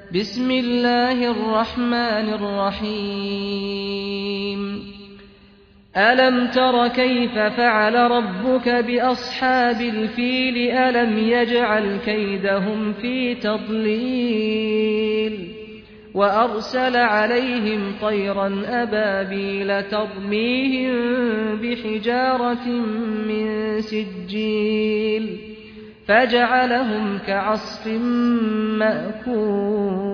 بسم الله الرحمن الرحيم ألم تر كيف فعل ربك بأصحاب الفيل ألم يجعل كيدهم في تضليل وأرسل عليهم طيرا أبابيل ترميهم بحجارة من سجيل فجعلهم كعصف مأكول